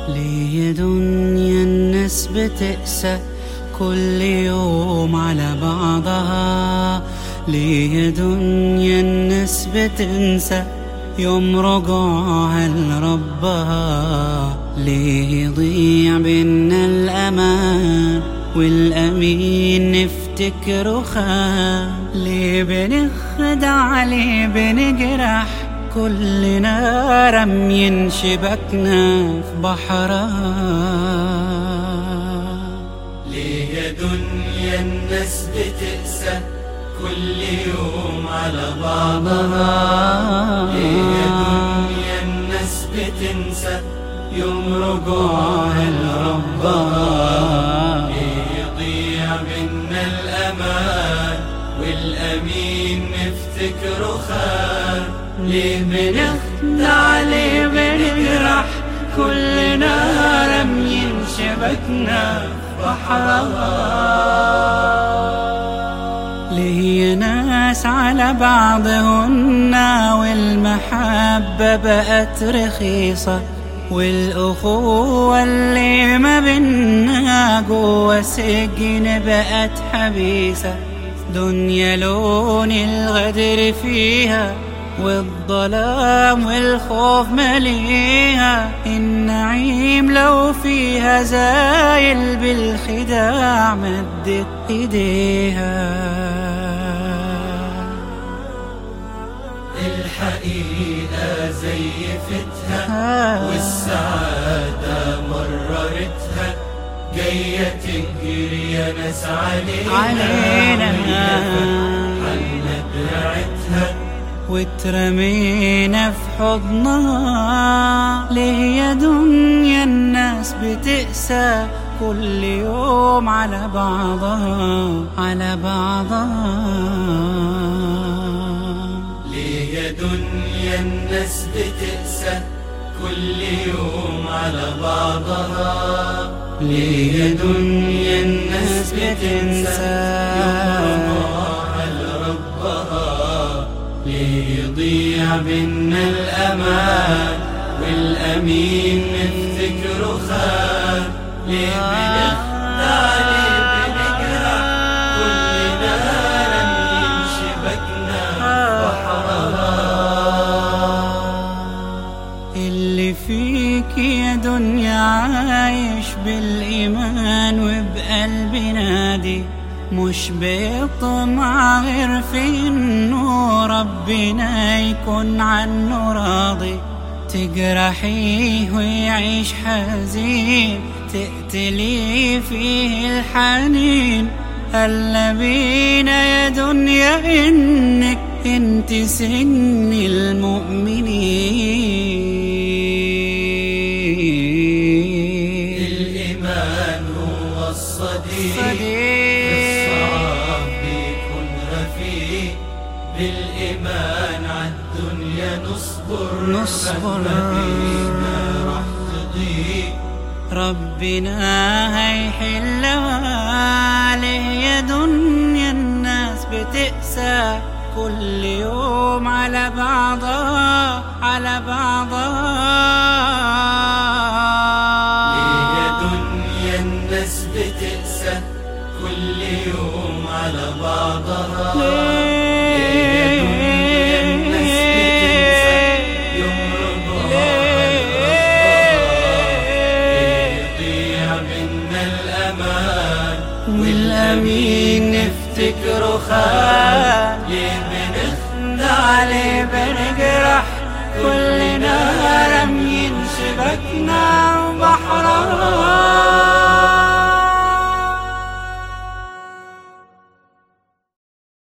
ليه يا دنيا الناس بتقسى كل يوم على بعضها؟ ليه يا دنيا الناس بتنسى يوم رجوعها لربها؟ ليه يضيع بينا الأمان والأمين نفتكره خان؟ ليه بنخدع، ليه بنجرح كلنا رمين شبكنا في بحرها؟ ليه يا دنيا الناس بتقسى كل يوم على بعضها؟ ليه يا دنيا الناس بتنسى يوم رجوعها لربها؟ ليه يضيع بينا الأمان والأمين نفتكره خان؟ ليه بنخدع، ليه بنجرح كلنا رميين شبكنا في بحرها؟ ليه يا ناس على بعضهن والمحبة بقت رخيصة، والأخوة اللي ما بينا جوا سجن بقت حبيسة؟ دنيا لون الغدر فيها والظلام والخوف مليها، النعيم لو فيها زايل بالخداع مدت ايديها. الحقيقة زيفتها والسعادة مررتها، جاية تجري يا ناس علينا حلنا دراعتها واترمينا في حضنها. ليه يا دنيا الناس بتقسى كل يوم على بعضها على بعضها؟ ليه يا دنيا الناس بتقسى كل يوم على بعضها؟ ليه يا دنيا الناس بتنسى يوم رجوعها لربها؟ ليه يضيع بينا الأمان والأمين نفتكره خان؟ ليه بنخدع، ليه بنجرح كلنا رميين شبكنا بحرها؟ اللي فيك يا دنيا عايش بالإيمان وبقلب نادي، مش بيطمع غير في إنه ربنا يكون عنه راضي. تجرحيه ويعيش حزين، تقتلي فيه الحنين، هلا بينا يا دنيا إنك انت سن المؤمنين. الإيمان هو الصديق، الصعب بيكون رفيق، بالإيمان عالدنيا نصبر مهما بينا راح تضيق، ربنا هيحلها. ليه يا دنيا الناس بتقسى كل يوم على بعضها على بعضها؟ ليه يا دنيا الناس بتقسى كل يوم على بعضها؟ ليه يا دنيا الناس بتنسى يوم رجوعها لربها؟ ليه يضيع بينا الأمان والأمين نفتكره خان؟ ليه بنخدع، ليه بنجرح كلنا رميين شبكنا بحرها؟